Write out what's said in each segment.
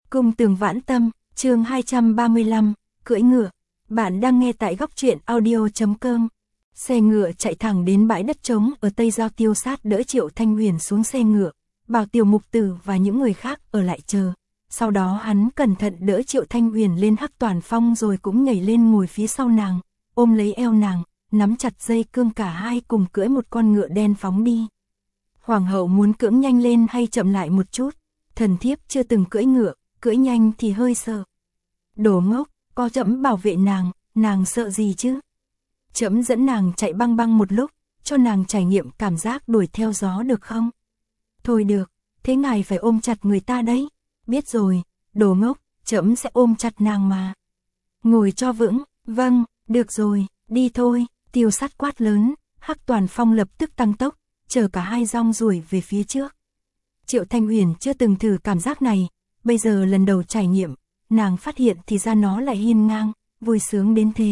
Cung Tường Vãn Tâm, chương 235, cưỡi ngựa. Bạn đang nghe tại góc truyện audio.com. Xe ngựa chạy thẳng đến bãi đất trống ở Tây Giao. Tiêu Sát đỡ Triệu Thanh Huyền xuống xe ngựa, bảo Tiểu Mục Tử và những người khác ở lại chờ. Sau đó hắn cẩn thận đỡ Triệu Thanh Huyền lên Hắc Toàn Phong rồi cũng nhảy lên ngồi phía sau nàng, ôm lấy eo nàng, nắm chặt dây cương, cả hai cùng cưỡi một con ngựa đen phóng đi. Hoàng hậu muốn cưỡng nhanh lên hay chậm lại một chút? Thần thiếp chưa từng cưỡi ngựa, cưỡi nhanh thì hơi sợ. Đồ ngốc, có trẫm bảo vệ nàng sợ gì chứ? Trẫm dẫn nàng chạy băng băng một lúc, cho nàng trải nghiệm cảm giác đuổi theo gió được không? Thôi được, thế ngài phải ôm chặt người ta đấy. Biết rồi, đồ ngốc, trẫm sẽ ôm chặt nàng mà. Ngồi cho vững, vâng, được rồi, đi thôi. Tiêu Sát quát lớn, Hắc Toàn Phong lập tức tăng tốc, chở cả hai rong ruổi về phía trước. Triệu Thanh Huyền chưa từng thử cảm giác này, bây giờ lần đầu trải nghiệm, nàng phát hiện thì ra nó lại hiên ngang, vui sướng đến thế.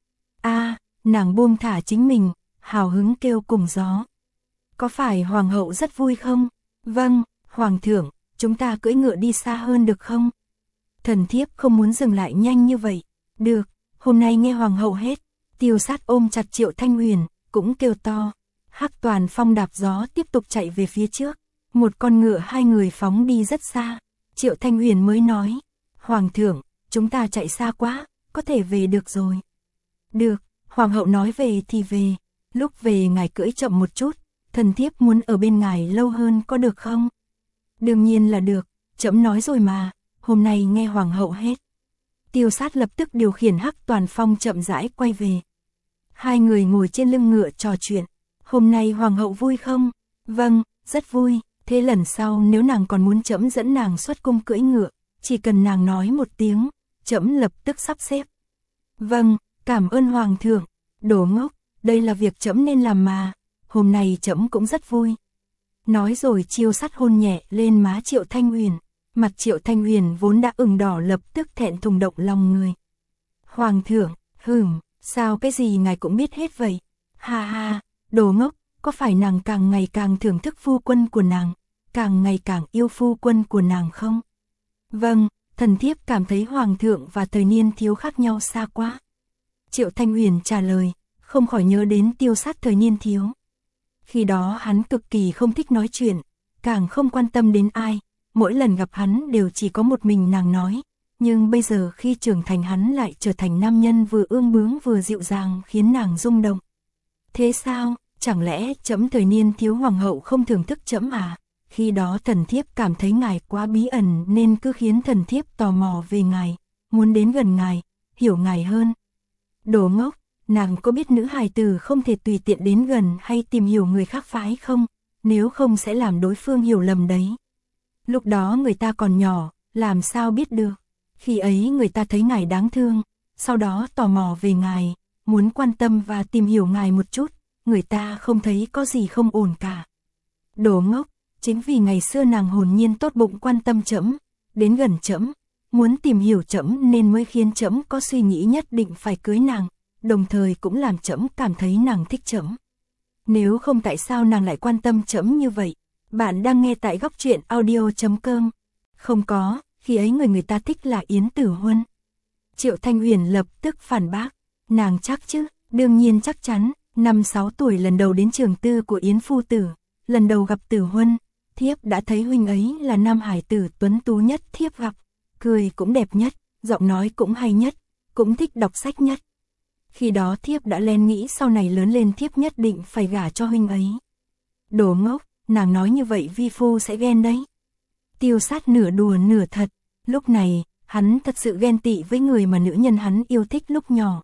Nàng buông thả chính mình, hào hứng kêu cùng gió. Có phải hoàng hậu rất vui không? Vâng, hoàng thượng, chúng ta cưỡi ngựa đi xa hơn được không? Thần thiếp không muốn dừng lại nhanh như vậy. Được, hôm nay nghe hoàng hậu hết. Tiêu Sát ôm chặt Triệu Thanh Huyền, cũng kêu to. Hắc Toàn Phong đạp gió tiếp tục chạy về phía trước. Một con ngựa hai người phóng đi rất xa. Triệu Thanh Huyền mới nói, hoàng thượng, chúng ta chạy xa quá, có thể về được rồi. Được, hoàng hậu nói về thì về. Lúc về ngài cưỡi chậm một chút, thần thiếp muốn ở bên ngài lâu hơn, có được không? Đương nhiên là được, trẫm nói rồi mà, hôm nay nghe hoàng hậu hết. Tiêu Sát lập tức điều khiển Hắc Toàn Phong chậm rãi quay về. Hai người ngồi trên lưng ngựa trò chuyện. Hôm nay hoàng hậu vui không? Vâng, rất vui. Thế lần sau nếu nàng còn muốn trẫm dẫn nàng xuất cung cưỡi ngựa, chỉ cần nàng nói một tiếng, trẫm lập tức sắp xếp. Vâng, cảm ơn hoàng thượng. Đồ ngốc, đây là việc trẫm nên làm mà. Hôm nay trẫm cũng rất vui. Nói rồi chiêu sắt hôn nhẹ lên má Triệu Thanh Huyền. Mặt Triệu Thanh Huyền vốn đã ửng đỏ lập tức thẹn thùng động lòng người. Hoàng thượng, sao cái gì ngài cũng biết hết vậy? Ha ha, đồ ngốc, có phải nàng càng ngày càng thưởng thức phu quân của nàng, càng ngày càng yêu phu quân của nàng không? Vâng, thần thiếp cảm thấy hoàng thượng và thời niên thiếu khác nhau xa quá. Triệu Thanh Huyền trả lời, không khỏi nhớ đến Tiêu Sát thời niên thiếu. Khi đó hắn cực kỳ không thích nói chuyện, càng không quan tâm đến ai, mỗi lần gặp hắn đều chỉ có một mình nàng nói. Nhưng bây giờ khi trưởng thành hắn lại trở thành nam nhân vừa ương bướng vừa dịu dàng, khiến nàng rung động. Thế sao, chẳng lẽ trẫm thời niên thiếu hoàng hậu không thưởng thức trẫm à? Khi đó thần thiếp cảm thấy ngài quá bí ẩn nên cứ khiến thần thiếp tò mò về ngài, muốn đến gần ngài, hiểu ngài hơn. Đồ ngốc, nàng có biết nữ hài tử không thể tùy tiện đến gần hay tìm hiểu người khác phái không? Nếu không sẽ làm đối phương hiểu lầm đấy. Lúc đó người ta còn nhỏ, làm sao biết được? Khi ấy người ta thấy ngài đáng thương, sau đó tò mò về ngài, muốn quan tâm và tìm hiểu ngài một chút, người ta không thấy có gì không ổn cả. Đồ ngốc, chính vì ngày xưa nàng hồn nhiên tốt bụng quan tâm trẫm, đến gần trẫm, muốn tìm hiểu trẫm nên mới khiến trẫm có suy nghĩ nhất định phải cưới nàng, đồng thời cũng làm trẫm cảm thấy nàng thích trẫm. Nếu không tại sao nàng lại quan tâm trẫm như vậy? Bạn đang nghe tại góc truyện audio.com. Không có, khi ấy người ta thích là Yến Tử Huân. Triệu Thanh Huyền lập tức phản bác, nàng chắc chứ? Đương nhiên chắc chắn. 5-6 tuổi lần đầu đến trường tư của Yến phu tử, lần đầu gặp Tử Huân, thiếp đã thấy huynh ấy là nam hải tử tuấn tú nhất thiếp gặp, cười cũng đẹp nhất, giọng nói cũng hay nhất, cũng thích đọc sách nhất. Khi đó thiếp đã lén nghĩ sau này lớn lên thiếp nhất định phải gả cho huynh ấy. Đồ ngốc, nàng nói như vậy vi phu sẽ ghen đấy. Tiêu Sát nửa đùa nửa thật, lúc này, hắn thật sự ghen tị với người mà nữ nhân hắn yêu thích lúc nhỏ.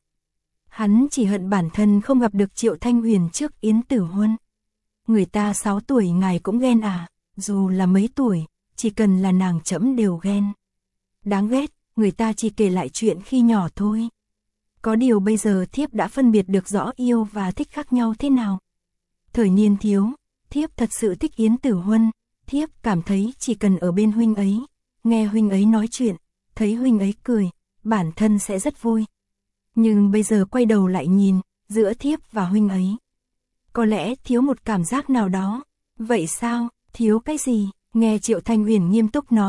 Hắn chỉ hận bản thân không gặp được Triệu Thanh Huyền trước Yến Tử Huân. Người ta 6 tuổi ngài cũng ghen à? Dù là mấy tuổi, chỉ cần là nàng trẫm đều ghen. Đáng ghét, người ta chỉ kể lại chuyện khi nhỏ thôi. Có điều bây giờ thiếp đã phân biệt được rõ yêu và thích khác nhau thế nào. Thời niên thiếu, thiếp thật sự thích Yến Tử Huân, thiếp cảm thấy chỉ cần ở bên huynh ấy, nghe huynh ấy nói chuyện, thấy huynh ấy cười, bản thân sẽ rất vui. Nhưng bây giờ quay đầu lại nhìn, giữa thiếp và huynh ấy, có lẽ thiếu một cảm giác nào đó. Vậy sao, thiếu cái gì? Nghe Triệu Thanh Huyền nghiêm túc nói,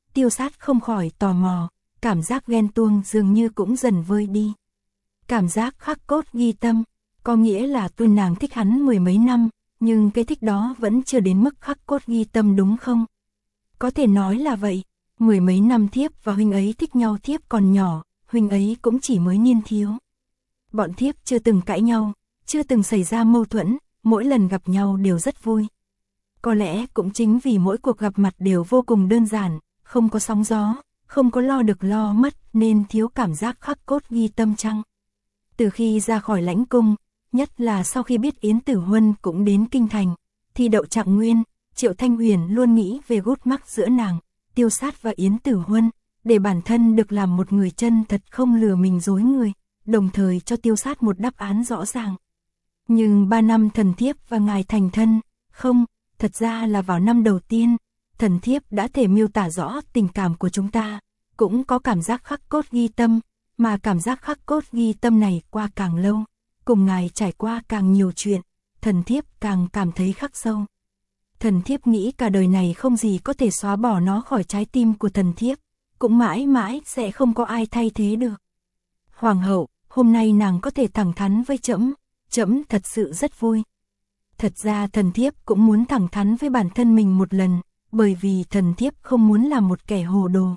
Tiêu Sát không khỏi tò mò, cảm giác ghen tuông dường như cũng dần vơi đi. Cảm giác khắc cốt ghi tâm, có nghĩa là tuy nàng thích hắn mười mấy năm, nhưng cái thích đó vẫn chưa đến mức khắc cốt ghi tâm đúng không? Có thể nói là vậy, mười mấy năm thiếp và huynh ấy thích nhau, thiếp còn nhỏ, huynh ấy cũng chỉ mới niên thiếu. Bọn thiếp chưa từng cãi nhau, chưa từng xảy ra mâu thuẫn, mỗi lần gặp nhau đều rất vui. Có lẽ cũng chính vì mỗi cuộc gặp mặt đều vô cùng đơn giản, không có sóng gió, không có lo được lo mất nên thiếu cảm giác khắc cốt ghi tâm chăng? Từ khi ra khỏi lãnh cung, nhất là sau khi biết Yến Tử Huân cũng đến kinh thành, thi đậu trạng nguyên, Triệu Thanh Huyền luôn nghĩ về gút mắc giữa nàng, Tiêu Sát và Yến Tử Huân, để bản thân được làm một người chân thật không lừa mình dối người, đồng thời cho Tiêu Sát một đáp án rõ ràng. Nhưng 3 năm thần thiếp và ngài thành thân, không, thật ra là vào năm đầu tiên, thần thiếp đã thể miêu tả rõ tình cảm của chúng ta, cũng có cảm giác khắc cốt ghi tâm, mà cảm giác khắc cốt ghi tâm này qua càng lâu, cùng ngài trải qua càng nhiều chuyện, thần thiếp càng cảm thấy khắc sâu. Thần thiếp nghĩ cả đời này không gì có thể xóa bỏ nó khỏi trái tim của thần thiếp, cũng mãi mãi sẽ không có ai thay thế được. Hoàng hậu, hôm nay nàng có thể thẳng thắn với trẫm, trẫm thật sự rất vui. Thật ra thần thiếp cũng muốn thẳng thắn với bản thân mình một lần, bởi vì thần thiếp không muốn làm một kẻ hồ đồ.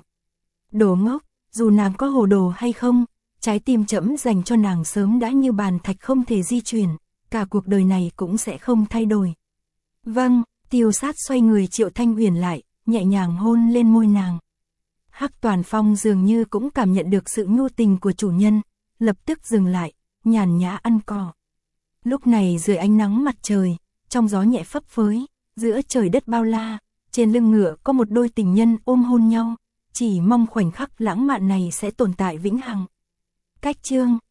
Đồ ngốc, dù nàng có hồ đồ hay không, trái tim trẫm dành cho nàng sớm đã như bàn thạch không thể di chuyển, cả cuộc đời này cũng sẽ không thay đổi. Vâng, Tiêu Sát xoay người Triệu Thanh Huyền lại, nhẹ nhàng hôn lên môi nàng. Hắc Toàn Phong dường như cũng cảm nhận được sự nhu tình của chủ nhân, lập tức dừng lại, nhàn nhã ăn cỏ. Lúc này dưới ánh nắng mặt trời, trong gió nhẹ phấp phới, giữa trời đất bao la, trên lưng ngựa có một đôi tình nhân ôm hôn nhau, chỉ mong khoảnh khắc lãng mạn này sẽ tồn tại vĩnh hằng. Cách chương